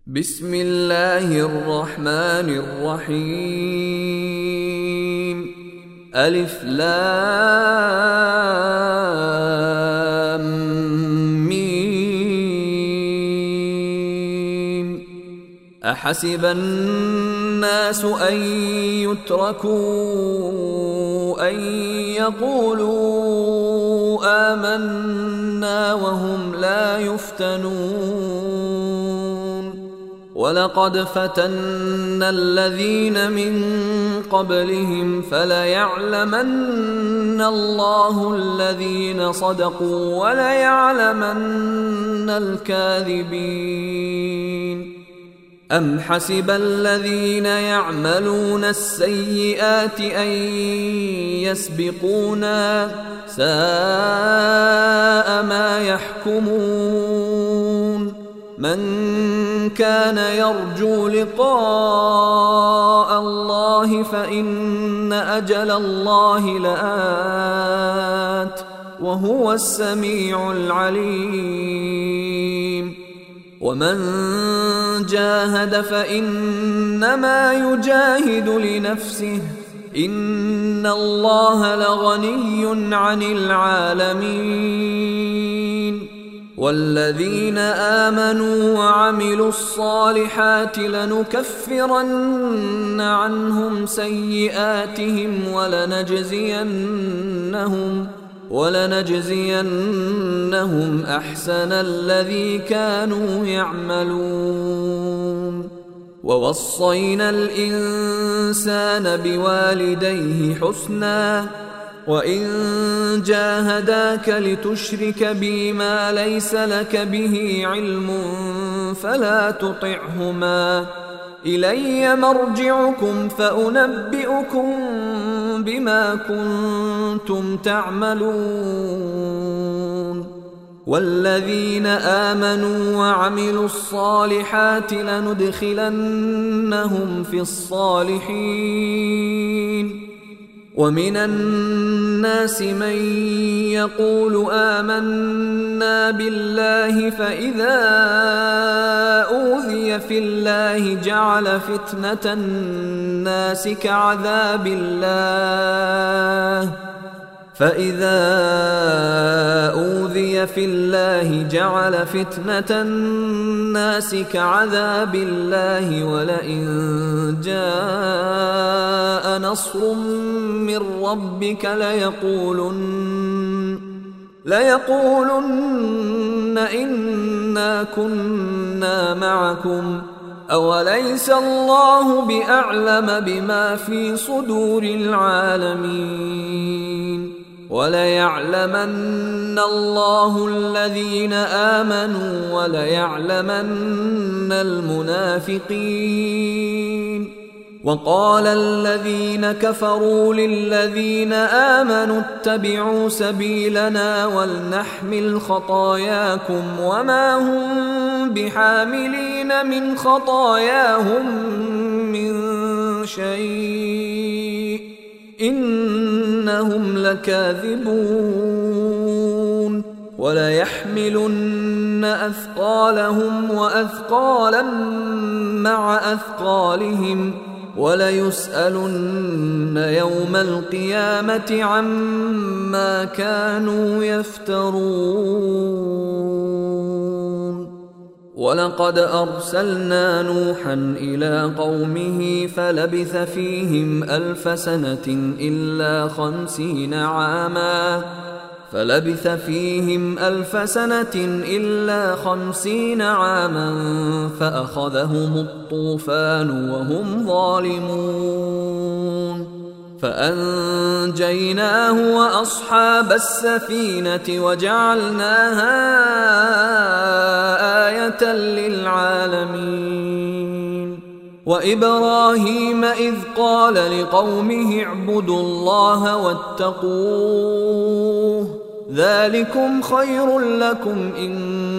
بسم الله الرحمن الرحيم. ألف لام ميم. أحسب الناس أن يتركوا أن يقولوا آمنا وهم لا يفتنون. ولقد فتنا الذين من قبلهم فليعلمن الله الذين صدقوا وليعلمن الكاذبين. أم حسب الذين يعملون السيئات أن يسبقونا ساء ما يحكمون. من كان يرجو لقاء الله فإن أجل الله لآت وهو السميع العليم. ومن جاهد فإنما يجاهد لنفسه إن الله لغني عن العالمين. والذين آمنوا وعملوا الصالحات لنكفرن عنهم سيئاتهم ولنجزينهم أحسن الذي كانوا يعملون. ووصينا الإنسان بوالديه حسنا وإن جاهداك لتشرك بي ما ليس لك به علم فلا تطعهما إلي مرجعكم فأنبئكم بما كنتم تعملون. والذين آمنوا وعملوا الصالحات لندخلنهم في الصالحين. ومن الناس من يقول آمنا بالله فإذا أوذي في الله جعل فتنة الناس كعذاب الله ولئن جاء نصر من ربك ليقولن إنا كنا معكم أوليس الله بأعلم بما في صدور العالمين. وليعلمن الله الذين آمنوا وليعلمن المنافقين. وقال الذين كفروا للذين آمنوا اتبعوا سبيلنا ولنحمل خطاياكم وما هم بحاملين من خطاياهم من شيء إنهم لكاذبون. وليحملن أثقالهم وأثقالا مع أثقالهم وليسألن يوم القيامة عما كانوا يفترون. ولقد أرسلنا نوحا إلى قومه فلبث فيهم ألف سنة إلا 50 عاما فأخذهم الطوفان وهم ظالمون. فأنجيناه وأصحاب السفينة وجعلناها آية للعالمين. وإبراهيم إذ قال لقومه اعبدوا الله واتقوه ذلكم خير لكم إن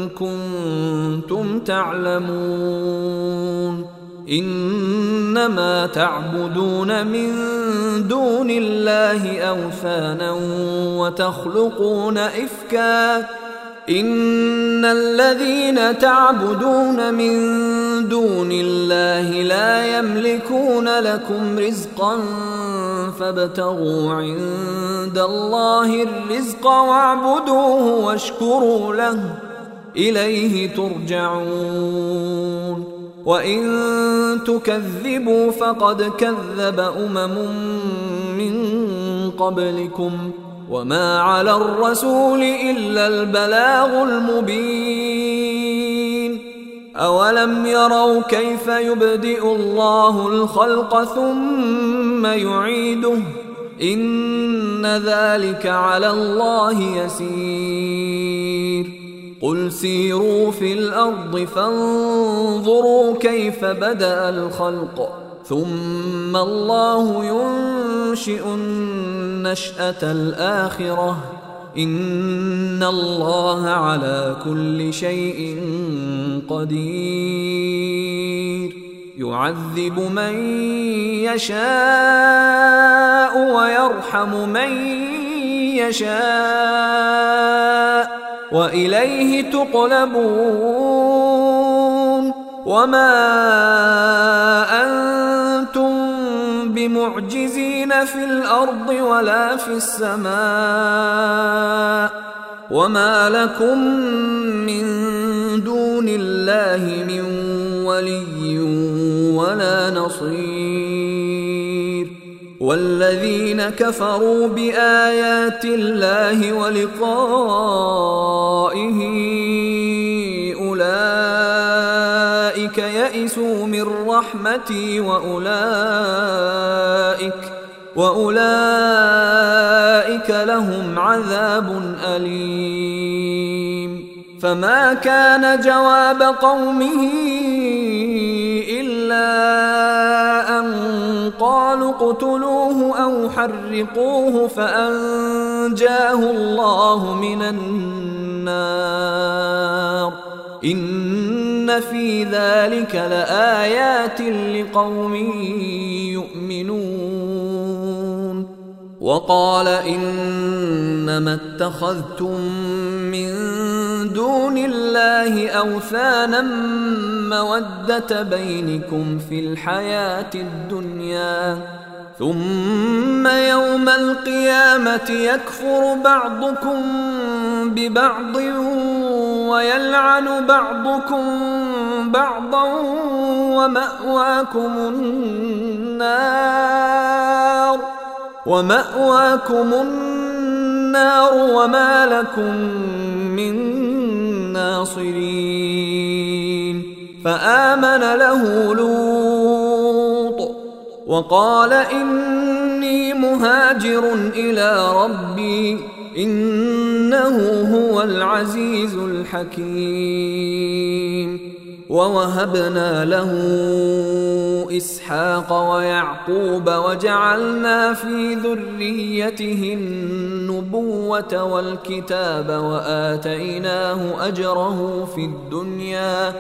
كنتم تعلمون. إنما تعبدون من دون الله أوثانا وتخلقون إفكا إن الذين تعبدون من دون الله لا يملكون لكم رزقا فابتغوا عند الله الرزق واعبدوه واشكروا له إليه ترجعون وإن تكذبوا فقد كذب من قبلكم وما على الرسول إلا البلاغ المبين أولم يروا كيف يبدئ الله الخلق ثم يعيده إن ذلك على الله يسير قل سيروا في الأرض فانظروا كيف بدأ الخلق ثم الله ينشئ النشأة الآخرة إن الله على كل شيء قدير يعذب من يشاء ويرحم من يشاء وإليه تقلبون وما أنتم بمعجزين في الأرض ولا في السماء وما لكم من دون الله من ولي ولا نصير والذين كفروا بآيات الله ولقائه أولئك يئسوا من رحمتي وأولئك لهم عذاب أليم فما كان جواب قومه إلا أن قالوا اقتلوه أو حرقوه فأنجاه الله من النار إن في ذلك لآيات لقوم يؤمنون وقال إنما اتخذتم من دون الله أوثانا مودة بينكم في الحياة الدنيا ثم يوم القيامة يكفر بعضكم ببعض ويلعن بعضكم بعضا ومأواكم النار وما لكم من ناصرين فآمن له لوط وقال إني مهاجر إلى ربي إنه هو العزيز الحكيم ووهبنا له إسحاق ويعقوب وجعلنا في ذريته النبوة والكتاب وآتيناه أجره في الدنيا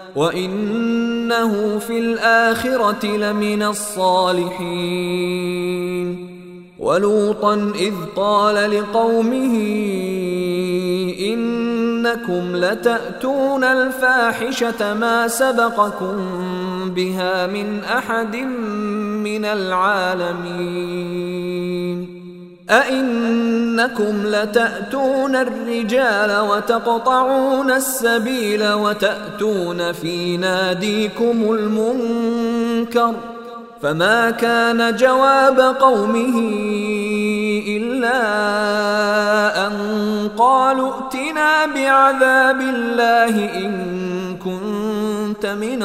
وإنه في الآخرة لمن الصالحين ولوطا إذ قال لقومه إنكم لتأتون الفاحشة ما سبقكم بها من أحد من العالمين أئنكم لتأتون الرجال وتقطعون السبيل وتأتون في ناديكم المنكر فما كان جواب قومه إلا أن قالوا ائتنا بعذاب الله إن كنت من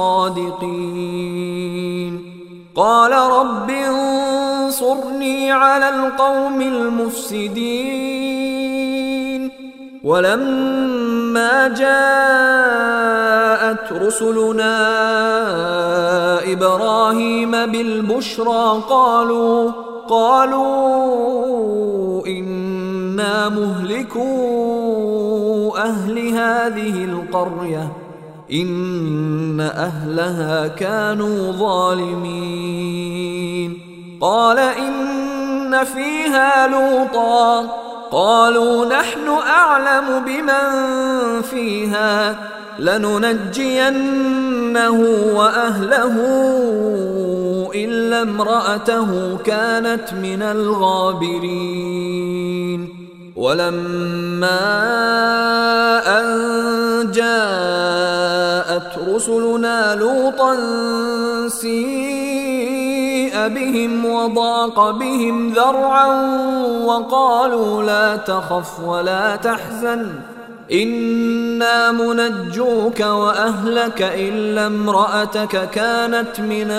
الصادقين قال رب انصرني على القوم المفسدين ولما جاءت رسلنا إبراهيم بالبشرى قالوا إنا مهلكو أهل هذه القرية إن أهلها كانوا ظالمين قال إن فيها لوطا قالوا نحن أعلم بمن فيها لننجينه وأهله إلا امرأته كانت من الغابرين ولما أن جاءت رسلنا لوطا سيء بهم وضاق بهم ذرعا وقالوا لا تخف ولا تحزن إنا منجوك وأهلك إلا امرأتك كانت من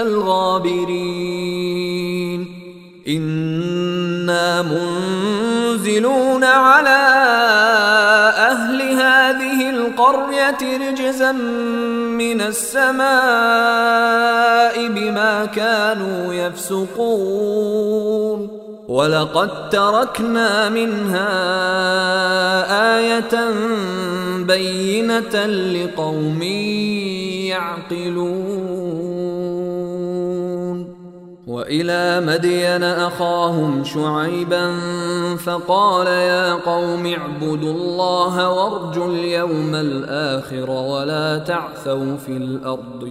الغابرين إنا منزلون على أهل هذه القرية رجزا من السماء بما كانوا يفسقون ولقد تركنا منها آية بينة لقوم يعقلون وإلى مدين أخاهم شعيبا فقال يا قوم اعبدوا الله وارجوا اليوم الآخر ولا تعثوا في الأرض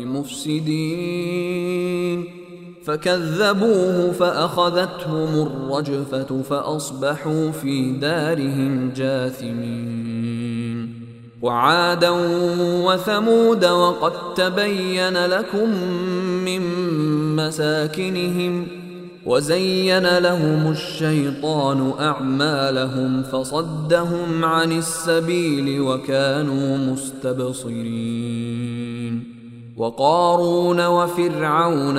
مفسدين فكذبوه فأخذتهم الرجفة فأصبحوا في دارهم جاثمين وعادا وثمود وقد تبين لكم من مساكنهم وزين لهم الشيطان أعمالهم فصدهم عن السبيل وكانوا مستبصرين وقارون وفرعون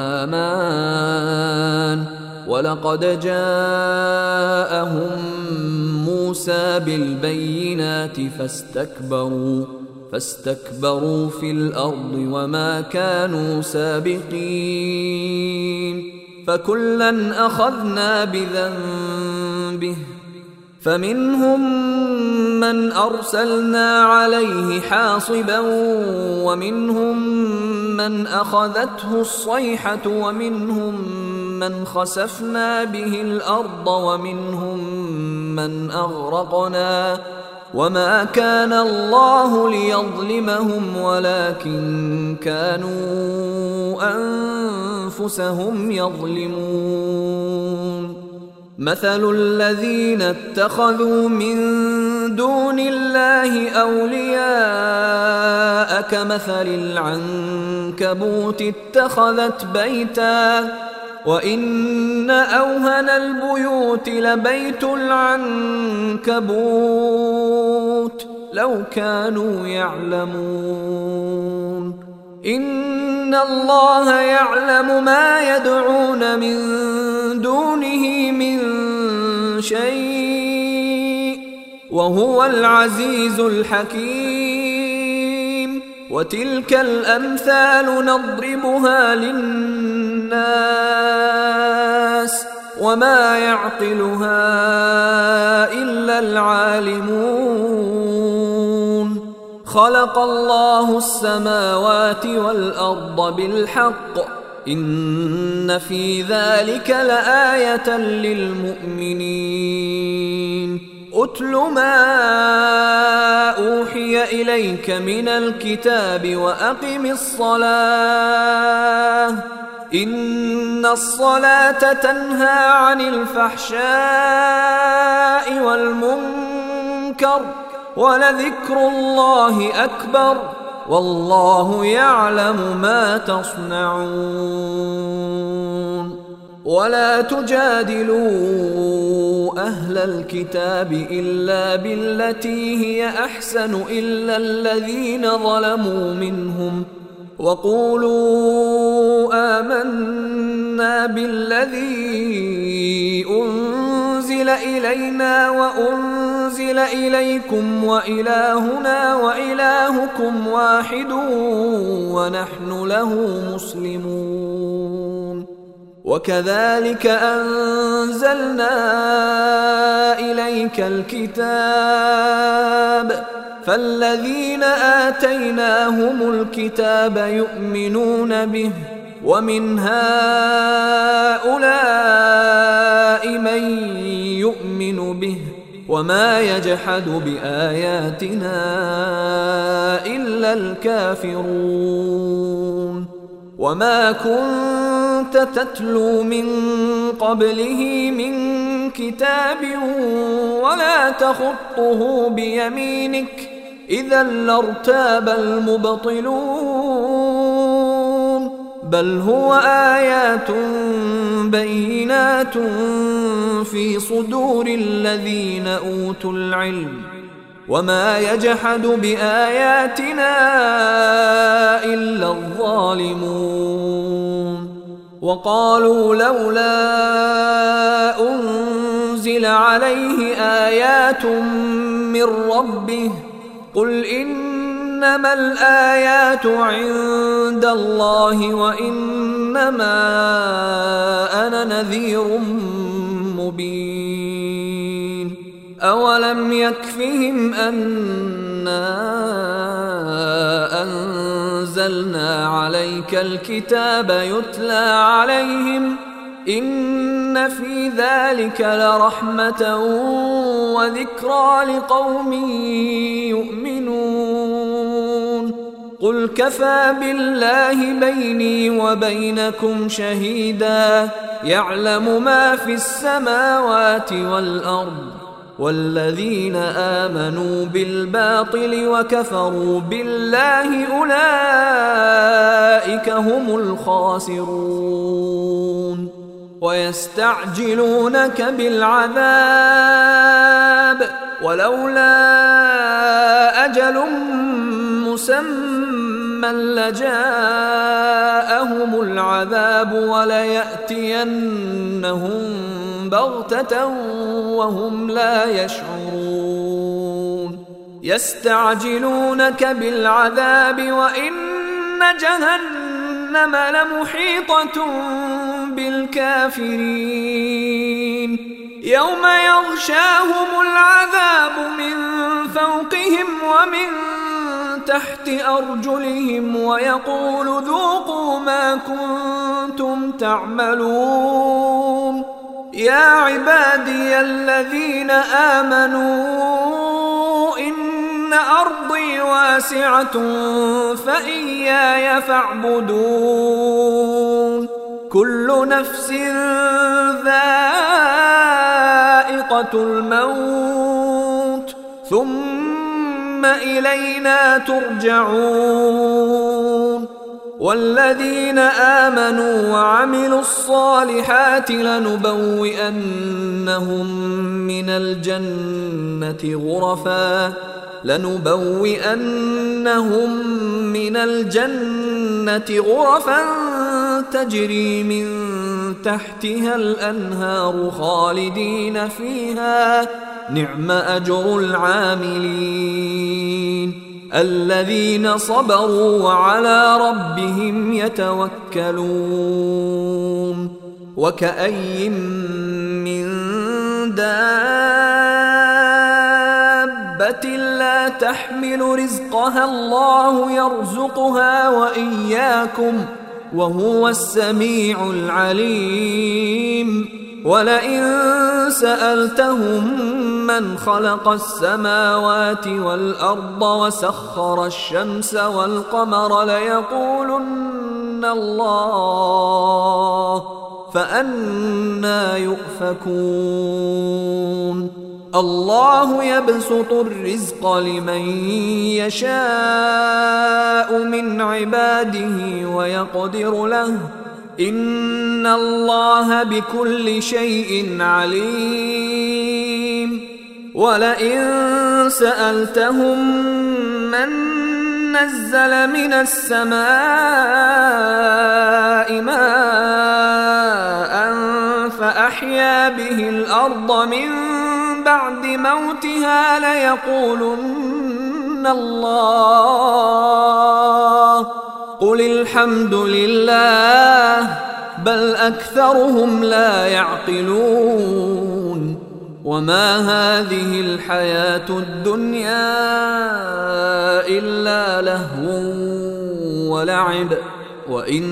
وهامان ولقد جاءهم موسى بالبينات فاستكبروا في الأرض وما كانوا سابقين فكلا أخذنا بذنبه فمنهم من أرسلنا عليه حاصبا ومنهم من أخذته الصيحة ومنهم من خسفنا به الأرض ومنهم من أغرقنا وما كان الله ليظلمهم ولكن كانوا أنفسهم يظلمون مثل الذين اتخذوا من دون الله أولياء كمثل العنكبوت اتخذت بيتا وإن أوهن البيوت لبيت العنكبوت لو كانوا يعلمون إن الله يعلم ما يدعون من دونه من شيء وهو العزيز الحكيم وتلك الأمثال نضربها للناس وما يعقلها إلا العالمون خلق الله السماوات والأرض بالحق إن في ذلك لآية للمؤمنين أتل ما أوحي إليك من الكتاب وأقم الصلاة إن الصلاة تنهى عن الفحشاء والمنكر ولذكر الله أكبر والله يعلم ما تصنعون ولا تجادلوا أهل الكتاب إلا بالتي هي أحسن إلا الذين ظلموا منهم وقولوا آمنا بالذي أنزل إلينا وأنزل إليكم وإلهنا وإلهكم واحد ونحن له مسلمون وكذلك أنزلنا إليك الكتاب فالذين آتيناهم الكتاب يؤمنون به ومن هؤلاء من يؤمن به وما يجحد بآياتنا إلا الكافرون وما كنت تتلو من قبله من كتاب ولا تخطه بيمينك إذا لارتاب المبطلون بل هو آيات بينات في صدور الذين أوتوا العلم وما يجحد بآياتنا إلا الظالمون وقالوا لولا أنزل عليه آيات من ربه قل إنما الآيات عند الله وإنما أنا نذير مبين أولم يكفهم أنا أنزلنا عليك الكتاب يتلى عليهم إن في ذلك لرحمة وذكرى لقوم يؤمنون قل كفى بالله بيني وبينكم شهيدا يعلم ما في السماوات والأرض والذين آمنوا بالباطل وكفروا بالله أولئك هم الخاسرون ويستعجلونك بالعذاب ولولا أجل مسمى لجاءهم العذاب وليأتينهم بغتة وهم لا يشعرون يستعجلونك بالعذاب وإن جهنم لمحيطة بالكافرين يوم يغشاهم العذاب من فوقهم ومن تحت أرجلهم ويقول ذوقوا ما كنتم تعملون يا عبادي الذين آمنوا إن أرضي واسعة فإياي فاعبدون كل نفس ذائقة الموت ثم إلينا ترجعون والذين آمنوا وعملوا الصالحات لنبوئنهم من الجنة غرفا تجري من تحتها الأنهار خالدين فيها نعم أجر العاملين الذين صبروا وعلى ربهم يتوكلون وكأي من دابة لا تحمل رزقها الله يرزقها وإياكم وهو السميع العليم ولئن سألتهم من خلق السماوات والأرض وسخر الشمس والقمر ليقولن الله فأنى يؤفكون الله يبسط الرزق لمن يشاء من عباده ويقدر له إن الله بكل شيء عليم ولئن سألتهم من نزل من السماء ماء فأحيا به الأرض من بعد موتها ليقولن الله قل الحمد لله بل أكثرهم لا يعقلون وما هذه الحياة الدنيا إلا لهو ولعب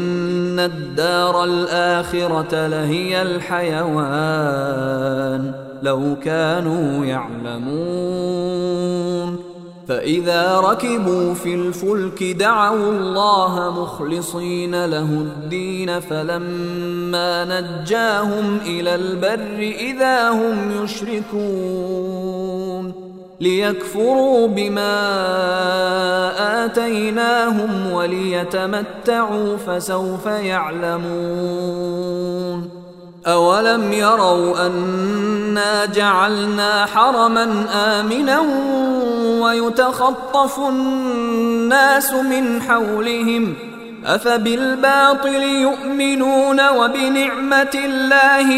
وإن الدار الآخرة لهي الحيوان لو كانوا يعلمون. فإذا ركبوا في الفلك دعوا الله مخلصين له الدين فلما نجاهم إلى البر إذا هم يشركون ليكفروا بما آتيناهم وليتمتعوا فسوف يعلمون. أولم يروا أنا جعلنا حرما آمنا ويتخطف الناس من حولهم أفبالباطل يؤمنون وبنعمة الله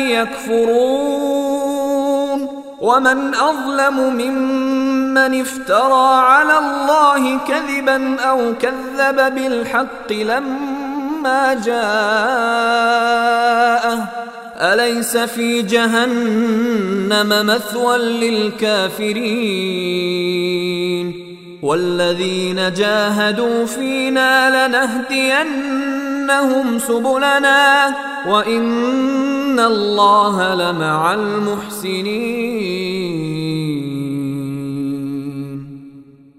يكفرون. ومن أظلم ممن افترى على الله كذبا أو كذب بالحق لما جاءه أليس في جهنم مثوى للكافرين. والذين جاهدوا فينا لنهدينهم سبلنا وإن الله لمع المحسنين.